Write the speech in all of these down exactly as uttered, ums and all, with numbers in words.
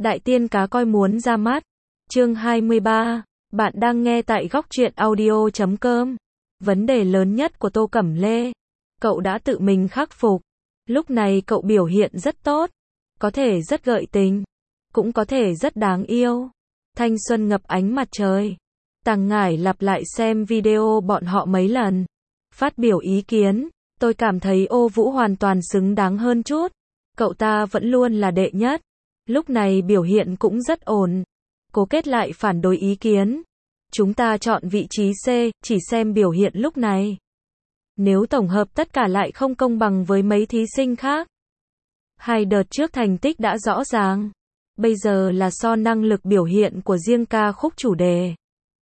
Đại tiên cá coi muốn ra mắt. Chương hai mươi ba. Bạn đang nghe tại góc truyện audio chấm com. Vấn đề lớn nhất của Tô Cẩm Lê. Cậu đã tự mình khắc phục. Lúc này cậu biểu hiện rất tốt. Có thể rất gợi tình. Cũng có thể rất đáng yêu. Thanh xuân ngập ánh mặt trời. Tằng Ngải lặp lại xem video bọn họ mấy lần. Phát biểu ý kiến. Tôi cảm thấy Ô Vũ hoàn toàn xứng đáng hơn chút. Cậu ta vẫn luôn là đệ nhất. Lúc này biểu hiện cũng rất ổn. Cố Kết lại phản đối ý kiến. Chúng ta chọn vị trí C, chỉ xem biểu hiện lúc này. Nếu tổng hợp tất cả lại không công bằng với mấy thí sinh khác. Hai đợt trước thành tích đã rõ ràng. Bây giờ là so năng lực biểu hiện của riêng ca khúc chủ đề.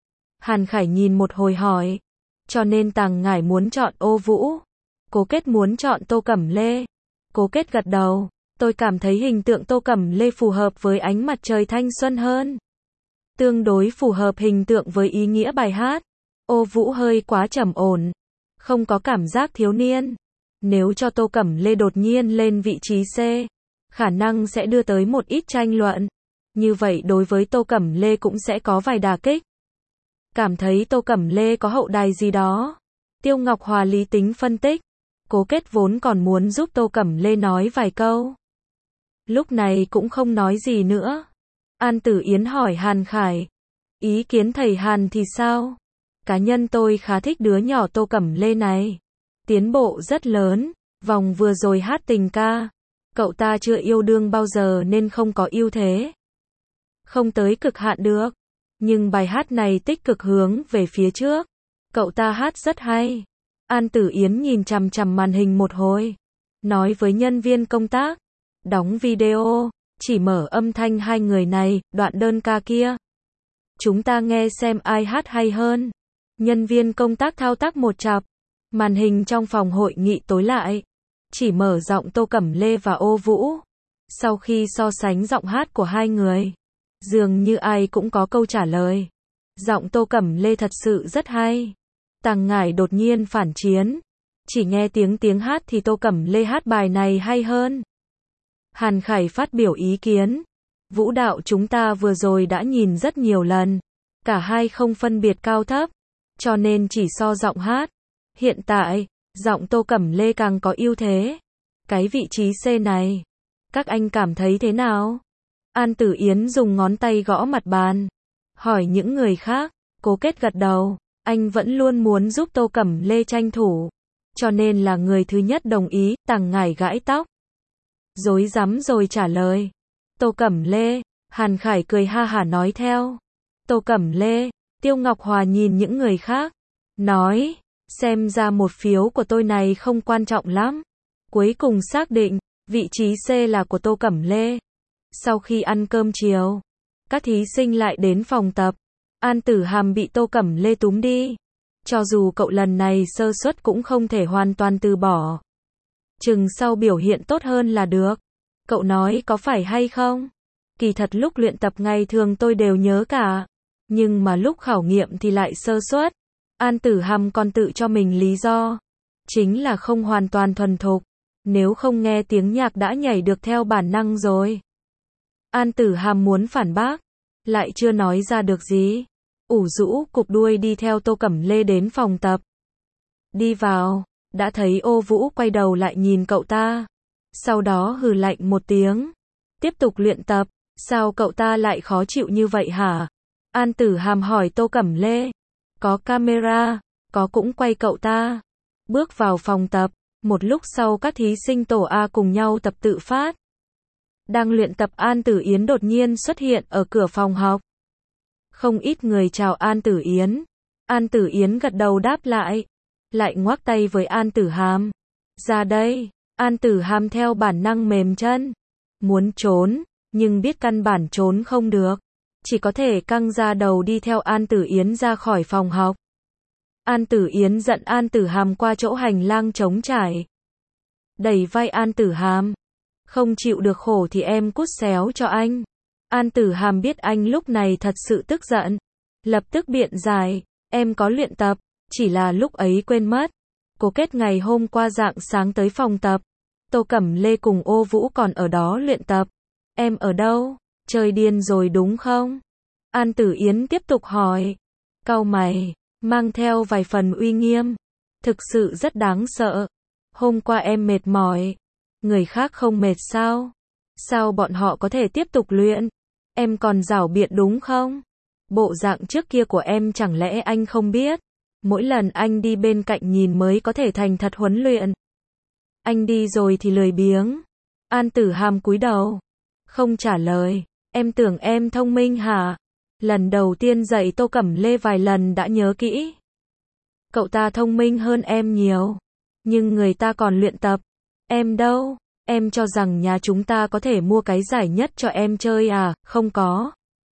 Hàn Khải nhìn một hồi hỏi. Cho nên Tằng Ngải muốn chọn Ô Vũ. Cố Kết muốn chọn Tô Cẩm Lê. Cố Kết gật đầu. Tôi cảm thấy hình tượng Tô Cẩm Lê phù hợp với ánh mặt trời thanh xuân hơn. Tương đối phù hợp hình tượng với ý nghĩa bài hát. Ô Vũ hơi quá trầm ổn. Không có cảm giác thiếu niên. Nếu cho Tô Cẩm Lê đột nhiên lên vị trí C, khả năng sẽ đưa tới một ít tranh luận. Như vậy đối với Tô Cẩm Lê cũng sẽ có vài đả kích. Cảm thấy Tô Cẩm Lê có hậu đài gì đó. Tiêu Ngọc Hòa lý tính phân tích. Cố Kết vốn còn muốn giúp Tô Cẩm Lê nói vài câu. Lúc này cũng không nói gì nữa. An Tử Yến hỏi Hàn Khải. Ý kiến thầy Hàn thì sao? Cá nhân tôi khá thích đứa nhỏ Tô Cẩm Lê này. Tiến bộ rất lớn. Vòng vừa rồi hát tình ca. Cậu ta chưa yêu đương bao giờ nên không có ưu thế. Không tới cực hạn được. Nhưng bài hát này tích cực hướng về phía trước. Cậu ta hát rất hay. An Tử Yến nhìn chằm chằm màn hình một hồi. Nói với nhân viên công tác. Đóng video. Chỉ mở âm thanh hai người này, đoạn đơn ca kia. Chúng ta nghe xem ai hát hay hơn. Nhân viên công tác thao tác một chặp. Màn hình trong phòng hội nghị tối lại. Chỉ mở giọng Tô Cẩm Lê và Ô Vũ. Sau khi so sánh giọng hát của hai người, dường như ai cũng có câu trả lời. Giọng Tô Cẩm Lê thật sự rất hay. Tằng Ngải đột nhiên phản chiến. Chỉ nghe tiếng tiếng hát thì Tô Cẩm Lê hát bài này hay hơn. Hàn Khải phát biểu ý kiến. Vũ đạo chúng ta vừa rồi đã nhìn rất nhiều lần. Cả hai không phân biệt cao thấp. Cho nên chỉ so giọng hát. Hiện tại, giọng Tô Cẩm Lê càng có ưu thế. Cái vị trí C này. Các anh cảm thấy thế nào? An Tử Yến dùng ngón tay gõ mặt bàn. Hỏi những người khác. Cố Kết gật đầu. Anh vẫn luôn muốn giúp Tô Cẩm Lê tranh thủ. Cho nên là người thứ nhất đồng ý. Tằng Ngải gãi tóc. Rối rắm rồi trả lời. Tô Cẩm Lê. Hàn Khải cười ha hả nói theo. Tô Cẩm Lê. Tiêu Ngọc Hòa nhìn những người khác. Nói. Xem ra một phiếu của tôi này không quan trọng lắm. Cuối cùng xác định. Vị trí C là của Tô Cẩm Lê. Sau khi ăn cơm chiều. Các thí sinh lại đến phòng tập. An Tử Hàm bị Tô Cẩm Lê túm đi. Cho dù cậu lần này sơ suất cũng không thể hoàn toàn từ bỏ. Chừng sau biểu hiện tốt hơn là được. Cậu nói có phải hay không? Kỳ thật lúc luyện tập ngày thường tôi đều nhớ cả. Nhưng mà lúc khảo nghiệm thì lại sơ suất. An Tử Hàm còn tự cho mình lý do. Chính là không hoàn toàn thuần thục. Nếu không nghe tiếng nhạc đã nhảy được theo bản năng rồi. An Tử Hàm muốn phản bác. Lại chưa nói ra được gì. Ủ rũ cụp đuôi đi theo Tô Cẩm Lê đến phòng tập. Đi vào. Đã thấy Ô Vũ quay đầu lại nhìn cậu ta. Sau đó hừ lạnh một tiếng. Tiếp tục luyện tập. Sao cậu ta lại khó chịu như vậy hả? An Tử Hàm hỏi Tô Cẩm Lê. Có camera. Có cũng quay cậu ta. Bước vào phòng tập. Một lúc sau các thí sinh tổ A cùng nhau tập tự phát. Đang luyện tập An Tử Yến đột nhiên xuất hiện ở cửa phòng học. Không ít người chào An Tử Yến. An Tử Yến gật đầu đáp lại. Lại ngoắc tay với An Tử Hàm. Ra đây. An Tử Hàm theo bản năng mềm chân. Muốn trốn, nhưng biết căn bản trốn không được. Chỉ có thể căng ra đầu đi theo An Tử Yến ra khỏi phòng học. An Tử Yến dẫn An Tử Hàm qua chỗ hành lang trống trải. Đẩy vai An Tử Hàm. Không chịu được khổ thì em cút xéo cho anh. An Tử Hàm biết anh lúc này thật sự tức giận. Lập tức biện giải. Em có luyện tập. Chỉ là lúc ấy quên mất. Cố Kết ngày hôm qua rạng sáng tới phòng tập. Tô Cẩm Lê cùng Ô Vũ còn ở đó luyện tập. Em ở đâu? Chơi điên rồi đúng không? An Tử Yến tiếp tục hỏi. Cau mày, mang theo vài phần uy nghiêm. Thực sự rất đáng sợ. Hôm qua em mệt mỏi. Người khác không mệt sao? Sao bọn họ có thể tiếp tục luyện? Em còn giảo biện đúng không? Bộ dạng trước kia của em chẳng lẽ anh không biết? Mỗi lần anh đi bên cạnh nhìn mới có thể thành thật huấn luyện. Anh đi rồi thì lười biếng. An Tử Hàm cúi đầu. Không trả lời. Em tưởng em thông minh hả? Lần đầu tiên dạy Tô Cẩm Lê vài lần đã nhớ kỹ. Cậu ta thông minh hơn em nhiều. Nhưng người ta còn luyện tập. Em đâu? Em cho rằng nhà chúng ta có thể mua cái giải nhất cho em chơi à? Không có.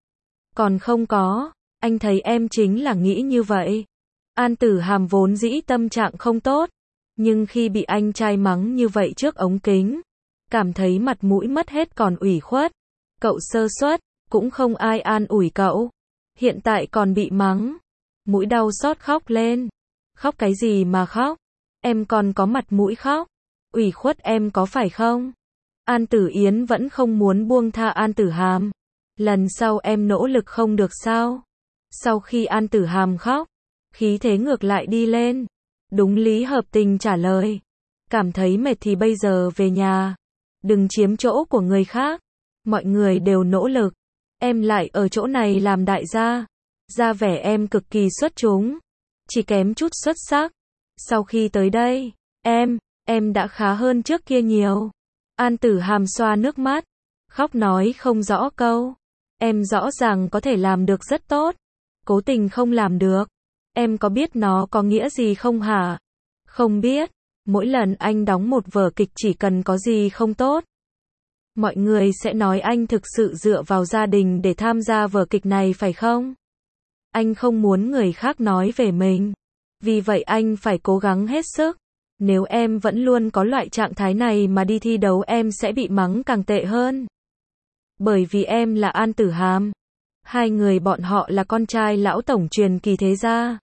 Còn không có. Anh thấy em chính là nghĩ như vậy. An Tử Hàm vốn dĩ tâm trạng không tốt. Nhưng khi bị anh trai mắng như vậy trước ống kính, cảm thấy mặt mũi mất hết còn ủy khuất. Cậu sơ suất, cũng không ai an ủi cậu. Hiện tại còn bị mắng. Mũi đau xót khóc lên. Khóc cái gì mà khóc? Em còn có mặt mũi khóc. Ủy khuất em có phải không? An Tử Yến vẫn không muốn buông tha An Tử Hàm. Lần sau em nỗ lực không được sao? Sau khi An Tử Hàm khóc, khí thế ngược lại đi lên. Đúng lý hợp tình trả lời. Cảm thấy mệt thì bây giờ về nhà. Đừng chiếm chỗ của người khác. Mọi người đều nỗ lực. Em lại ở chỗ này làm đại gia. Ra vẻ em cực kỳ xuất chúng. Chỉ kém chút xuất sắc. Sau khi tới đây, em, em đã khá hơn trước kia nhiều. An Tử Hàm xoa nước mắt. Khóc nói không rõ câu. Em rõ ràng có thể làm được rất tốt. Cố tình không làm được. Em có biết nó có nghĩa gì không hả? Không biết. Mỗi lần anh đóng một vở kịch chỉ cần có gì không tốt, mọi người sẽ nói anh thực sự dựa vào gia đình để tham gia vở kịch này phải không? Anh không muốn người khác nói về mình. Vì vậy anh phải cố gắng hết sức. Nếu em vẫn luôn có loại trạng thái này mà đi thi đấu em sẽ bị mắng càng tệ hơn. Bởi vì em là An Tử Hàm. Hai người bọn họ là con trai lão tổng truyền kỳ thế gia.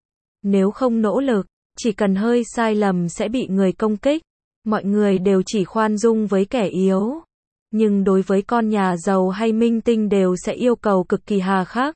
Nếu không nỗ lực, chỉ cần hơi sai lầm sẽ bị người công kích. Mọi người đều chỉ khoan dung với kẻ yếu. Nhưng đối với con nhà giàu hay minh tinh đều sẽ yêu cầu cực kỳ hà khắc.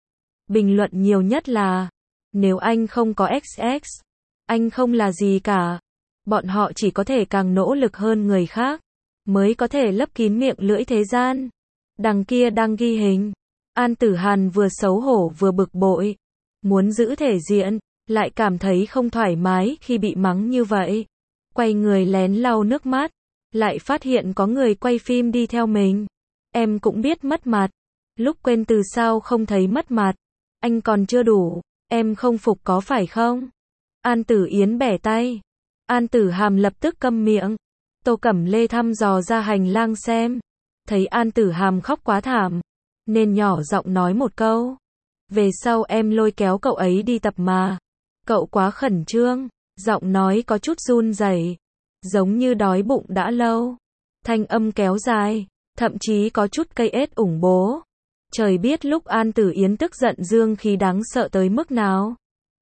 Bình luận nhiều nhất là, nếu anh không có ích ích, anh không là gì cả. Bọn họ chỉ có thể càng nỗ lực hơn người khác, mới có thể lấp kín miệng lưỡi thế gian. Đằng kia đang ghi hình. An Tử Hàn vừa xấu hổ vừa bực bội. Muốn giữ thể diện, lại cảm thấy không thoải mái khi bị mắng như vậy. Quay người lén lau nước mắt. Lại phát hiện có người quay phim đi theo mình. Em cũng biết mất mặt. Lúc quên từ sao không thấy mất mặt. Anh còn chưa đủ. Em không phục có phải không? An Tử Yến bẻ tay. An Tử Hàm lập tức câm miệng. Tô Cẩm Lê thăm dò ra hành lang xem. Thấy An Tử Hàm khóc quá thảm. Nên nhỏ giọng nói một câu. Về sau em lôi kéo cậu ấy đi tập mà. Cậu quá khẩn trương. Giọng nói có chút run rẩy, giống như đói bụng đã lâu. Thanh âm kéo dài, thậm chí có chút cây ết ủng bố. Trời biết lúc An Tử Yến tức giận dương khí đáng sợ tới mức nào.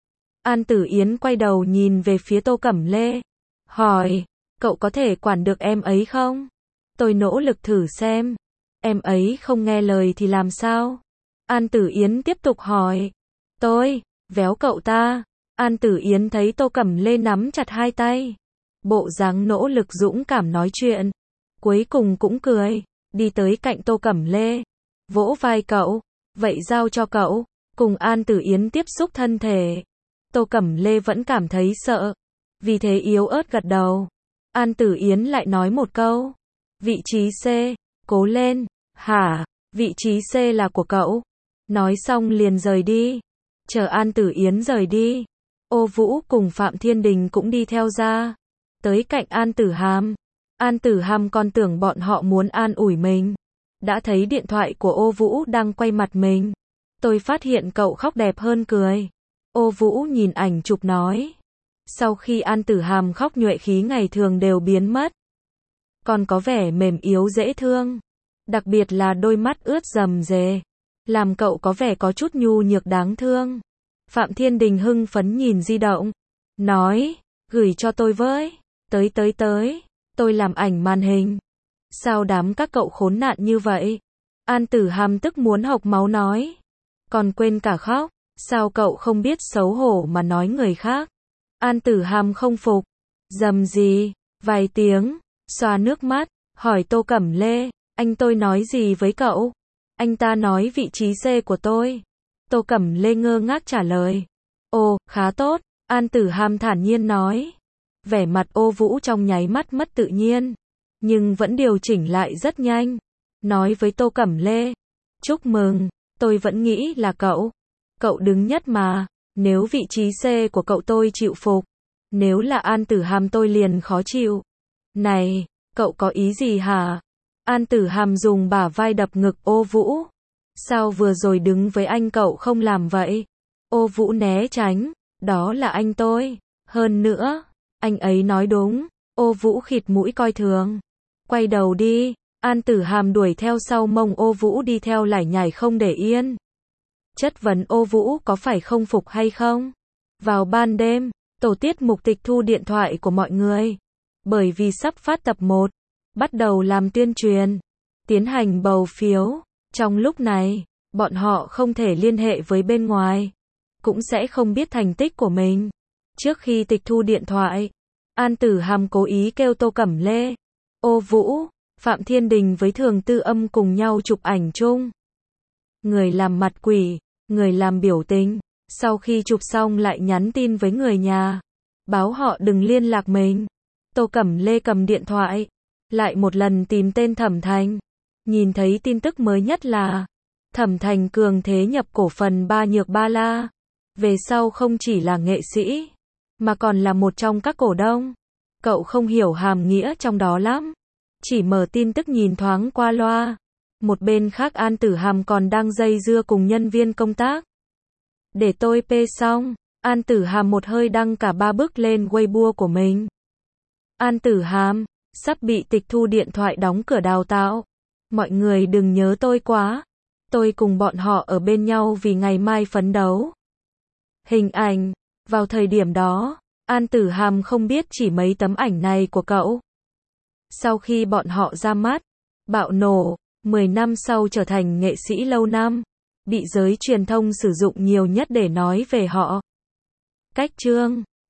An Tử Yến quay đầu nhìn về phía Tô Cẩm Lê. Hỏi, cậu có thể quản được em ấy không? Tôi nỗ lực thử xem. Em ấy không nghe lời thì làm sao? An Tử Yến tiếp tục hỏi. Tôi, véo cậu ta. An Tử Yến thấy Tô Cẩm Lê nắm chặt hai tay. Bộ dáng nỗ lực dũng cảm nói chuyện. Cuối cùng cũng cười. Đi tới cạnh Tô Cẩm Lê. Vỗ vai cậu. Vậy giao cho cậu. Cùng An Tử Yến tiếp xúc thân thể. Tô Cẩm Lê vẫn cảm thấy sợ. Vì thế yếu ớt gật đầu. An Tử Yến lại nói một câu. Vị trí C. Cố lên. Hả? Vị trí C là của cậu. Nói xong liền rời đi. Chờ An Tử Yến rời đi. Ô Vũ cùng Phạm Thiên Đình cũng đi theo ra. Tới cạnh An Tử Hàm. An Tử Hàm còn tưởng bọn họ muốn an ủi mình. Đã thấy điện thoại của Ô Vũ đang quay mặt mình. Tôi phát hiện cậu khóc đẹp hơn cười. Ô Vũ nhìn ảnh chụp nói. Sau khi An Tử Hàm khóc nhuệ khí ngày thường đều biến mất. Còn có vẻ mềm yếu dễ thương. Đặc biệt là đôi mắt ướt rầm rề. Làm cậu có vẻ có chút nhu nhược đáng thương. Phạm Thiên Đình hưng phấn nhìn di động. Nói, gửi cho tôi với. Tới tới tới. Tôi làm ảnh màn hình. Sao đám các cậu khốn nạn như vậy? An Tử Hàm tức muốn hộc máu nói. Còn quên cả khóc, sao cậu không biết xấu hổ mà nói người khác? An Tử Hàm không phục. Dầm gì, vài tiếng, xoa nước mắt, hỏi Tô Cẩm Lê, anh tôi nói gì với cậu? Anh ta nói vị trí C của tôi. Tô Cẩm Lê ngơ ngác trả lời. Ồ, khá tốt, An Tử Hàm thản nhiên nói. Vẻ mặt Ô Vũ trong nháy mắt mất tự nhiên, nhưng vẫn điều chỉnh lại rất nhanh. Nói với Tô Cẩm Lê, chúc mừng, tôi vẫn nghĩ là cậu. Cậu đứng nhất mà, nếu vị trí C của cậu tôi chịu phục, nếu là An Tử Hàm tôi liền khó chịu. Này, cậu có ý gì hả? An Tử Hàm dùng bả vai đập ngực Ô Vũ. Sao vừa rồi đứng với anh cậu không làm vậy? Ô Vũ né tránh, đó là anh tôi. Hơn nữa, anh ấy nói đúng. Ô Vũ khịt mũi coi thường. Quay đầu đi. An Tử Hàm đuổi theo sau mông Ô Vũ đi theo lải nhải không để yên. Chất vấn Ô Vũ có phải không phục hay không? Vào ban đêm, tổ tiết mục tịch thu điện thoại của mọi người. Bởi vì sắp phát tập một, bắt đầu làm tuyên truyền, tiến hành bầu phiếu. Trong lúc này, bọn họ không thể liên hệ với bên ngoài, cũng sẽ không biết thành tích của mình. Trước khi tịch thu điện thoại, An Tử Hàm cố ý kêu Tô Cẩm Lê, Ô Vũ, Phạm Thiên Đình với Thường Tư Âm cùng nhau chụp ảnh chung. Người làm mặt quỷ, người làm biểu tình, sau khi chụp xong lại nhắn tin với người nhà, báo họ đừng liên lạc mình. Tô Cẩm Lê cầm điện thoại, lại một lần tìm tên Thẩm Thành. Nhìn thấy tin tức mới nhất là Thẩm Thành cường thế nhập cổ phần Ba Nhược Ba La. Về sau không chỉ là nghệ sĩ, mà còn là một trong các cổ đông. Cậu không hiểu hàm nghĩa trong đó lắm, chỉ mở tin tức nhìn thoáng qua loa. Một bên khác An Tử Hàm còn đang dây dưa cùng nhân viên công tác. Để tôi pê xong, An Tử Hàm một hơi đăng cả ba bức lên Weibo của mình. An Tử Hàm, sắp bị tịch thu điện thoại đóng cửa đào tạo. Mọi người đừng nhớ tôi quá. Tôi cùng bọn họ ở bên nhau vì ngày mai phấn đấu. Hình ảnh. Vào thời điểm đó, An Tử Hàm không biết chỉ mấy tấm ảnh này của cậu. Sau khi bọn họ ra mắt, bạo nổ, mười năm sau trở thành nghệ sĩ lâu năm, bị giới truyền thông sử dụng nhiều nhất để nói về họ. Cách chương